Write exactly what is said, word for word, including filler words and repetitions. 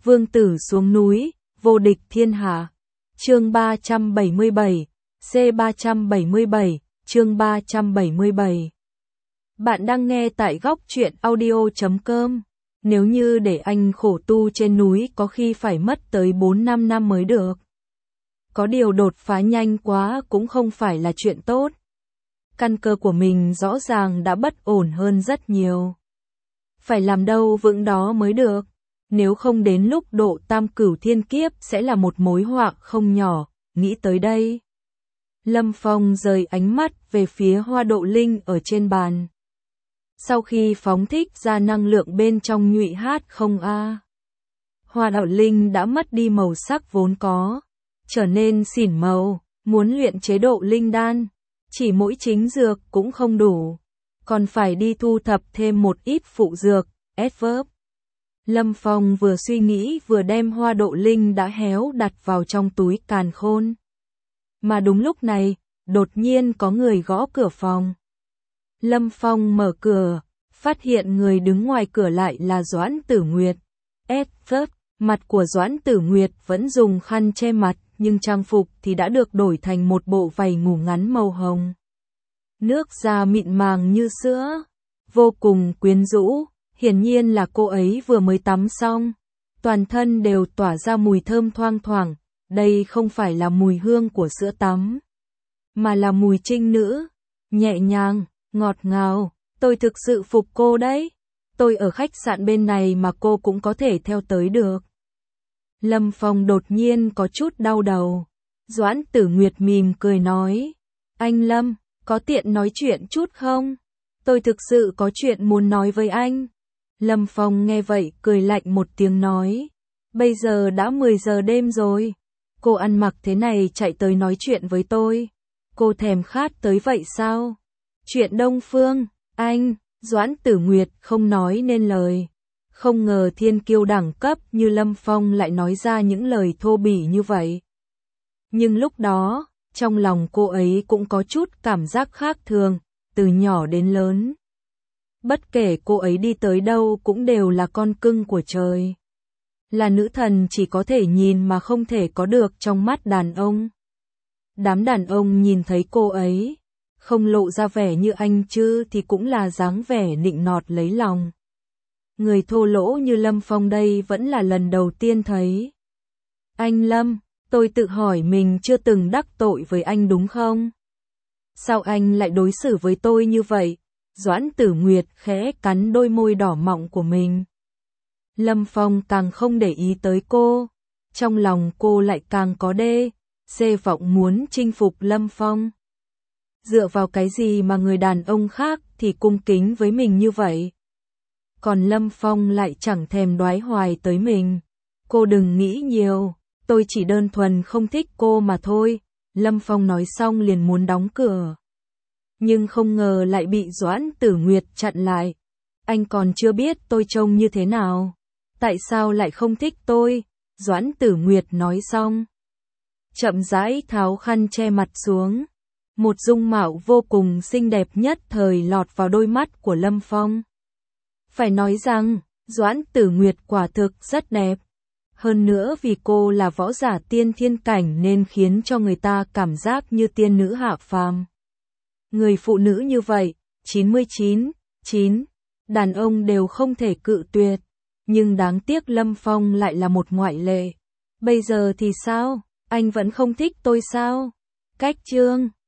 Vương tử xuống núi, vô địch thiên hạ. Chương ba trăm bảy mươi bảy, C ba trăm bảy mươi bảy, chương ba trăm bảy mươi bảy. Bạn đang nghe tại góc truyện audio chấm com. Nếu như để anh khổ tu trên núi có khi phải mất tới bốn năm năm mới được. Có điều đột phá nhanh quá cũng không phải là chuyện tốt. Căn cơ của mình rõ ràng đã bất ổn hơn rất nhiều. Phải làm đâu vững đó mới được. Nếu không đến lúc độ tam cửu thiên kiếp sẽ là một mối họa không nhỏ, nghĩ tới đây. Lâm Phong rời ánh mắt về phía hoa độ linh ở trên bàn. Sau khi phóng thích ra năng lượng bên trong nhụy hát không a. Hoa độ linh đã mất đi màu sắc vốn có, trở nên xỉn màu, muốn luyện chế độ linh đan, chỉ mỗi chính dược cũng không đủ, còn phải đi thu thập thêm một ít phụ dược, adverb. Lâm Phong vừa suy nghĩ vừa đem hoa độ linh đã héo đặt vào trong túi càn khôn. Mà đúng lúc này, đột nhiên có người gõ cửa phòng. Lâm Phong mở cửa, phát hiện người đứng ngoài cửa lại là Doãn Tử Nguyệt. Adverb, mặt của Doãn Tử Nguyệt vẫn dùng khăn che mặt, nhưng trang phục thì đã được đổi thành một bộ váy ngủ ngắn màu hồng. Nước da mịn màng như sữa, vô cùng quyến rũ. Hiển nhiên là cô ấy vừa mới tắm xong, toàn thân đều tỏa ra mùi thơm thoang thoảng, đây không phải là mùi hương của sữa tắm, mà là mùi trinh nữ, nhẹ nhàng, ngọt ngào, tôi thực sự phục cô đấy, tôi ở khách sạn bên này mà cô cũng có thể theo tới được. Lâm Phong đột nhiên có chút đau đầu, Doãn Tử Nguyệt mỉm cười nói, anh Lâm, có tiện nói chuyện chút không? Tôi thực sự có chuyện muốn nói với anh. Lâm Phong nghe vậy cười lạnh một tiếng nói, bây giờ đã mười giờ đêm rồi, cô ăn mặc thế này chạy tới nói chuyện với tôi, cô thèm khát tới vậy sao? Chuyện Đông Phương, anh, Doãn Tử Nguyệt không nói nên lời, không ngờ thiên kiêu đẳng cấp như Lâm Phong lại nói ra những lời thô bỉ như vậy. Nhưng lúc đó, trong lòng cô ấy cũng có chút cảm giác khác thường, từ nhỏ đến lớn. Bất kể cô ấy đi tới đâu cũng đều là con cưng của trời. Là nữ thần chỉ có thể nhìn mà không thể có được trong mắt đàn ông. Đám đàn ông nhìn thấy cô ấy, không lộ ra vẻ như anh chứ thì cũng là dáng vẻ nịnh nọt lấy lòng. Người thô lỗ như Lâm Phong đây vẫn là lần đầu tiên thấy. Anh Lâm, tôi tự hỏi mình chưa từng đắc tội với anh đúng không? Sao anh lại đối xử với tôi như vậy? Doãn Tử Nguyệt khẽ cắn đôi môi đỏ mọng của mình. Lâm Phong càng không để ý tới cô, trong lòng cô lại càng có đê, xê vọng muốn chinh phục Lâm Phong. Dựa vào cái gì mà người đàn ông khác thì cung kính với mình như vậy? Còn Lâm Phong lại chẳng thèm đoái hoài tới mình. Cô đừng nghĩ nhiều, tôi chỉ đơn thuần không thích cô mà thôi. Lâm Phong nói xong liền muốn đóng cửa. Nhưng không ngờ lại bị Doãn Tử Nguyệt chặn lại. Anh còn chưa biết tôi trông như thế nào. Tại sao lại không thích tôi? Doãn Tử Nguyệt nói xong, chậm rãi tháo khăn che mặt xuống. Một dung mạo vô cùng xinh đẹp nhất thời lọt vào đôi mắt của Lâm Phong. Phải nói rằng, Doãn Tử Nguyệt quả thực rất đẹp. Hơn nữa vì cô là võ giả tiên thiên cảnh nên khiến cho người ta cảm giác như tiên nữ hạ phàm. Người phụ nữ như vậy, chín mươi chín, chín, đàn ông đều không thể cự tuyệt, nhưng đáng tiếc Lâm Phong lại là một ngoại lệ. Bây giờ thì sao, anh vẫn không thích tôi sao? Cách chương